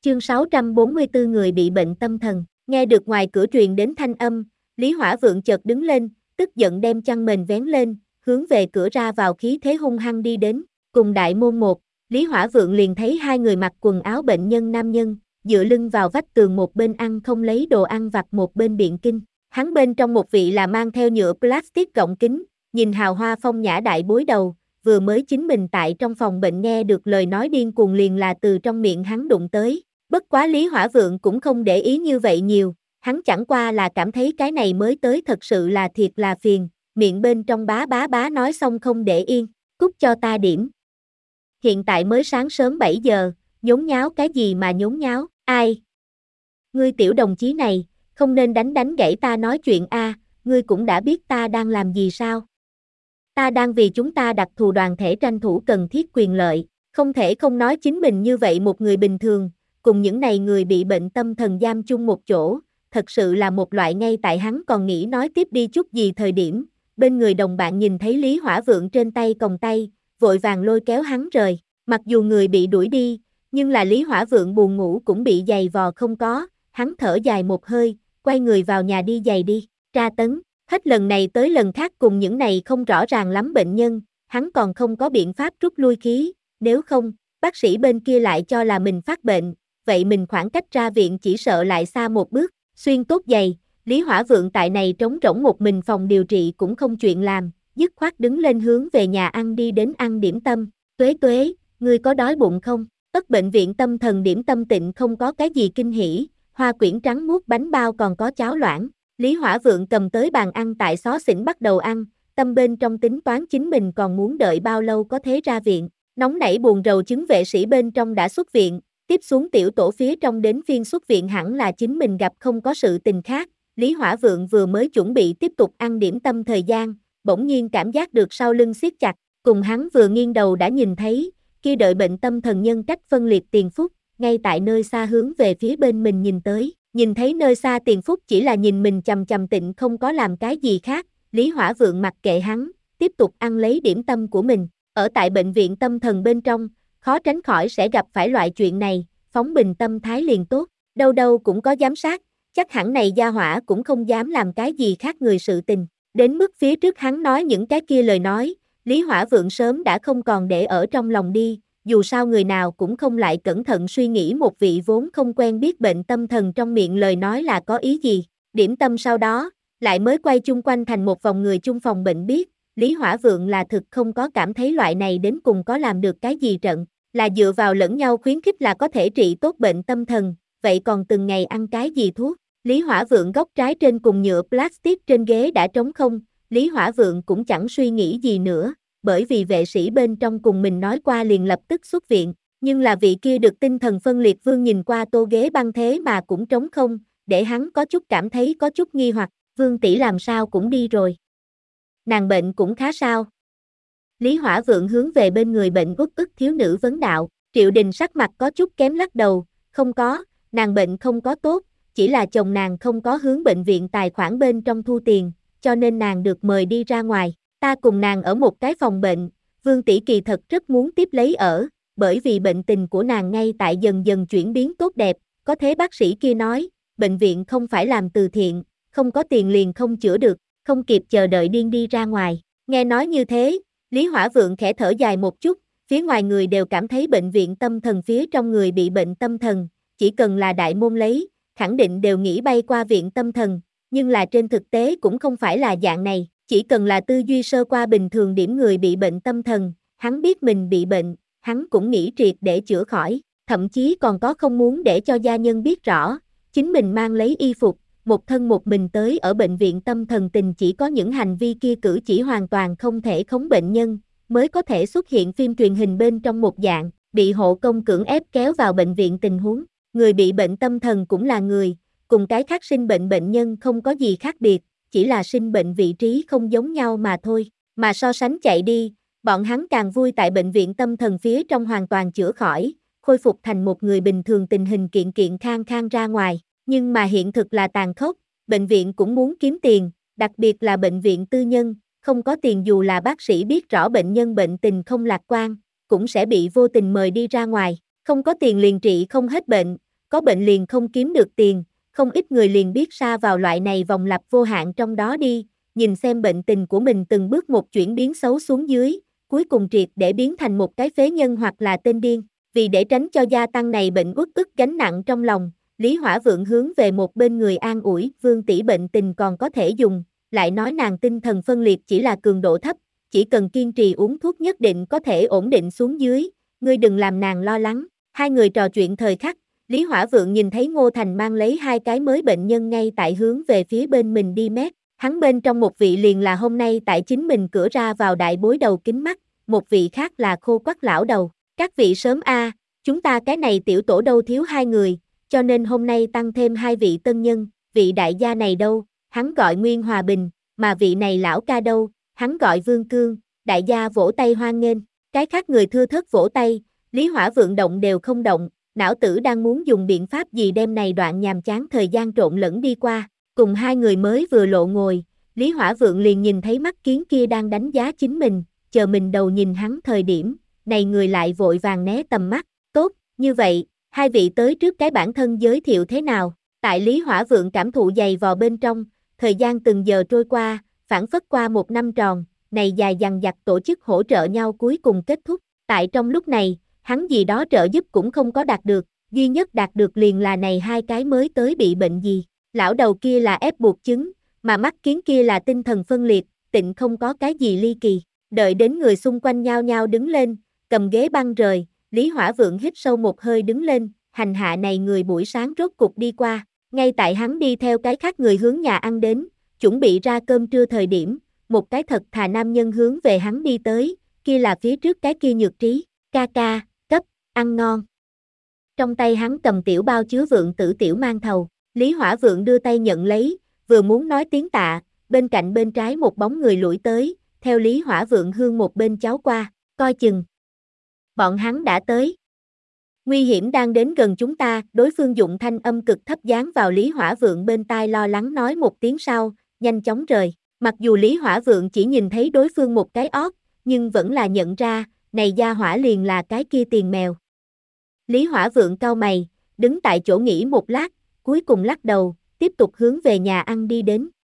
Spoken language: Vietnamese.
Chương 644 người bị bệnh tâm thần, nghe được ngoài cửa truyền đến thanh âm, Lý Hỏa Vượng chợt đứng lên, tức giận đem chăn mền vén lên, hướng về cửa ra vào khí thế hung hăng đi đến, cùng đại môn một, Lý Hỏa Vượng liền thấy hai người mặc quần áo bệnh nhân nam nhân, dựa lưng vào vách tường một bên ăn không lấy đồ ăn vặt một bên biện kinh, hắn bên trong một vị là mang theo nhựa plastic gọng kính, nhìn hào hoa phong nhã đại bối đầu, vừa mới chính mình tại trong phòng bệnh nghe được lời nói điên cuồng liền là từ trong miệng hắn đụng tới. Bất quá Lý Hỏa Vượng cũng không để ý như vậy nhiều, hắn chẳng qua là cảm thấy cái này mới tới thật sự là thiệt là phiền, miệng bên trong bá bá bá nói xong không để yên, cút cho ta điểm. Hiện tại mới sáng sớm 7 giờ, nhốn nháo cái gì mà nhốn nháo, ai? Ngươi tiểu đồng chí này, không nên đánh gãy ta nói chuyện a, ngươi cũng đã biết ta đang làm gì sao? Ta đang vì chúng ta đặc thù đoàn thể tranh thủ cần thiết quyền lợi, không thể không nói chính mình như vậy một người bình thường, cùng những này người bị bệnh tâm thần giam chung một chỗ, thật sự là một loại ngay tại hắn còn nghĩ nói tiếp đi chút gì thời điểm, bên người đồng bạn nhìn thấy Lý Hỏa Vượng trên tay còng tay, vội vàng lôi kéo hắn rời, mặc dù người bị đuổi đi, nhưng là Lý Hỏa Vượng buồn ngủ cũng bị giày vò không có, hắn thở dài một hơi, quay người vào nhà đi giày đi, tra tấn, hết lần này tới lần khác cùng những này không rõ ràng lắm bệnh nhân, hắn còn không có biện pháp rút lui khí, nếu không, bác sĩ bên kia lại cho là mình phát bệnh, vậy mình khoảng cách ra viện chỉ sợ lại xa một bước, xuyên tốt giày, Lý Hỏa Vượng tại này trống rỗng một mình phòng điều trị cũng không chuyện làm, dứt khoát đứng lên hướng về nhà ăn đi đến ăn điểm tâm, Tuế, ngươi có đói bụng không? Tất bệnh viện tâm thần điểm tâm tịnh không có cái gì kinh hỉ, hoa quyển trắng muốt bánh bao còn có cháo loãng, Lý Hỏa Vượng cầm tới bàn ăn tại xó xỉnh bắt đầu ăn, tâm bên trong tính toán chính mình còn muốn đợi bao lâu có thế ra viện, nóng nảy buồn rầu chứng vệ sĩ bên trong đã xuất viện. Tiếp xuống tiểu tổ phía trong đến phiên xuất viện hẳn là chính mình gặp không có sự tình khác, Lý Hỏa Vượng vừa mới chuẩn bị tiếp tục ăn điểm tâm thời gian, bỗng nhiên cảm giác được sau lưng siết chặt, cùng hắn vừa nghiêng đầu đã nhìn thấy, kia đợi bệnh tâm thần nhân cách phân liệt Tiền Phúc, ngay tại nơi xa hướng về phía bên mình nhìn tới, nhìn thấy nơi xa Tiền Phúc chỉ là nhìn mình chằm chằm tịnh không có làm cái gì khác, Lý Hỏa Vượng mặc kệ hắn, tiếp tục ăn lấy điểm tâm của mình, ở tại bệnh viện tâm thần bên trong, khó tránh khỏi sẽ gặp phải loại chuyện này, phóng bình tâm thái liền tốt, đâu đâu cũng có giám sát, chắc hẳn này gia hỏa cũng không dám làm cái gì khác người sự tình, đến mức phía trước hắn nói những cái kia lời nói, Lý Hỏa Vượng sớm đã không còn để ở trong lòng đi, dù sao người nào cũng không lại cẩn thận suy nghĩ một vị vốn không quen biết bệnh tâm thần trong miệng lời nói là có ý gì, điểm tâm sau đó, lại mới quay chung quanh thành một vòng người chung phòng bệnh biết, Lý Hỏa Vượng là thực không có cảm thấy loại này đến cùng có làm được cái gì trận. Là dựa vào lẫn nhau khuyến khích là có thể trị tốt bệnh tâm thần, vậy còn từng ngày ăn cái gì thuốc? Lý Hỏa Vượng góc trái trên cùng nhựa plastic trên ghế đã trống không, Lý Hỏa Vượng cũng chẳng suy nghĩ gì nữa, bởi vì vệ sĩ bên trong cùng mình nói qua liền lập tức xuất viện, nhưng là vị kia được tinh thần phân liệt Vương nhìn qua tô ghế băng thế mà cũng trống không, để hắn có chút cảm thấy có chút nghi hoặc, Vương tỷ làm sao cũng đi rồi. Nàng bệnh cũng khá sao? Lý Hỏa Vượng hướng về bên người bệnh uất ức thiếu nữ vấn đạo, Triệu Đình sắc mặt có chút kém lắc đầu, không có, nàng bệnh không có tốt, chỉ là chồng nàng không có hướng bệnh viện tài khoản bên trong thu tiền, cho nên nàng được mời đi ra ngoài, ta cùng nàng ở một cái phòng bệnh, Vương tỷ kỳ thật rất muốn tiếp lấy ở, bởi vì bệnh tình của nàng ngay tại dần dần chuyển biến tốt đẹp, có thế bác sĩ kia nói, bệnh viện không phải làm từ thiện, không có tiền liền không chữa được, không kịp chờ đợi điên đi ra ngoài, nghe nói như thế, Lý Hỏa Vượng khẽ thở dài một chút, phía ngoài người đều cảm thấy bệnh viện tâm thần phía trong người bị bệnh tâm thần, chỉ cần là đại môn lấy, khẳng định đều nghĩ bay qua viện tâm thần, nhưng là trên thực tế cũng không phải là dạng này, chỉ cần là tư duy sơ qua bình thường điểm người bị bệnh tâm thần, hắn biết mình bị bệnh, hắn cũng nghĩ triệt để chữa khỏi, thậm chí còn có không muốn để cho gia nhân biết rõ, chính mình mang lấy y phục, một thân một mình tới ở bệnh viện tâm thần tình chỉ có những hành vi kia cử chỉ hoàn toàn không thể khống bệnh nhân, mới có thể xuất hiện phim truyền hình bên trong một dạng, bị hộ công cưỡng ép kéo vào bệnh viện tình huống. Người bị bệnh tâm thần cũng là người, cùng cái khác sinh bệnh bệnh nhân không có gì khác biệt, chỉ là sinh bệnh vị trí không giống nhau mà thôi. Mà so sánh chạy đi, bọn hắn càng vui tại bệnh viện tâm thần phía trong hoàn toàn chữa khỏi, khôi phục thành một người bình thường tình hình kiện kiện khang khang ra ngoài. Nhưng mà hiện thực là tàn khốc, bệnh viện cũng muốn kiếm tiền, đặc biệt là bệnh viện tư nhân, không có tiền dù là bác sĩ biết rõ bệnh nhân bệnh tình không lạc quan, cũng sẽ bị vô tình mời đi ra ngoài, không có tiền liền trị không hết bệnh, có bệnh liền không kiếm được tiền, không ít người liền biết sa vào loại này vòng lặp vô hạn trong đó đi, nhìn xem bệnh tình của mình từng bước một chuyển biến xấu xuống dưới, cuối cùng triệt để biến thành một cái phế nhân hoặc là tên điên. Vì để tránh cho gia tăng này bệnh uất ức gánh nặng trong lòng, Lý Hỏa Vượng hướng về một bên người an ủi, Vương tỷ bệnh tình còn có thể dùng, lại nói nàng tinh thần phân liệt chỉ là cường độ thấp, chỉ cần kiên trì uống thuốc nhất định có thể ổn định xuống dưới, ngươi đừng làm nàng lo lắng. Hai người trò chuyện thời khắc, Lý Hỏa Vượng nhìn thấy Ngô Thành mang lấy hai cái mới bệnh nhân ngay tại hướng về phía bên mình đi mét, hắn bên trong một vị liền là hôm nay tại chính mình cửa ra vào đại bối đầu kính mắt, một vị khác là khô quắt lão đầu. Các vị sớm a, chúng ta cái này tiểu tổ đâu thiếu hai người, cho nên hôm nay tăng thêm hai vị tân nhân, vị đại gia này đâu, hắn gọi Nguyên Hòa Bình, mà vị này lão ca đâu, hắn gọi Vương Cương, đại gia vỗ tay hoan nghênh, cái khác người thưa thớt vỗ tay, Lý Hỏa Vượng động đều không động, não tử đang muốn dùng biện pháp gì đem này đoạn nhàm chán thời gian trộn lẫn đi qua, cùng hai người mới vừa lộ ngồi, Lý Hỏa Vượng liền nhìn thấy mắt kiến kia đang đánh giá chính mình, chờ mình đầu nhìn hắn thời điểm, này người lại vội vàng né tầm mắt, tốt, như vậy, hai vị tới trước cái bản thân giới thiệu thế nào, tại Lý Hỏa Vượng cảm thụ dày vò bên trong, thời gian từng giờ trôi qua, phảng phất qua một năm tròn, này dài dằng dặc tổ chức hỗ trợ nhau cuối cùng kết thúc, tại trong lúc này, hắn gì đó trợ giúp cũng không có đạt được, duy nhất đạt được liền là này hai cái mới tới bị bệnh gì, lão đầu kia là ép buộc chứng, mà mắt kiến kia là tinh thần phân liệt, tịnh không có cái gì ly kỳ, đợi đến người xung quanh nhao nhao đứng lên, cầm ghế băng rời, Lý Hỏa Vượng hít sâu một hơi đứng lên, hành hạ này người buổi sáng rốt cục đi qua, ngay tại hắn đi theo cái khác người hướng nhà ăn đến, chuẩn bị ra cơm trưa thời điểm, một cái thật thà nam nhân hướng về hắn đi tới, kia là phía trước cái kia Nhược Trí, ca ca, cấp, ăn ngon. Trong tay hắn cầm tiểu bao chứa Vượng Tử tiểu mang thầu, Lý Hỏa Vượng đưa tay nhận lấy, vừa muốn nói tiếng tạ, bên cạnh bên trái một bóng người lủi tới, theo Lý Hỏa Vượng hương một bên cháu qua, coi chừng. Bọn hắn đã tới. Nguy hiểm đang đến gần chúng ta, đối phương dụng thanh âm cực thấp dán vào Lý Hỏa Vượng bên tai lo lắng nói một tiếng sau, nhanh chóng rời. Mặc dù Lý Hỏa Vượng chỉ nhìn thấy đối phương một cái ót, nhưng vẫn là nhận ra, này gia hỏa liền là cái kia tiền mèo. Lý Hỏa Vượng cau mày, đứng tại chỗ nghỉ một lát, cuối cùng lắc đầu, tiếp tục hướng về nhà ăn đi đến.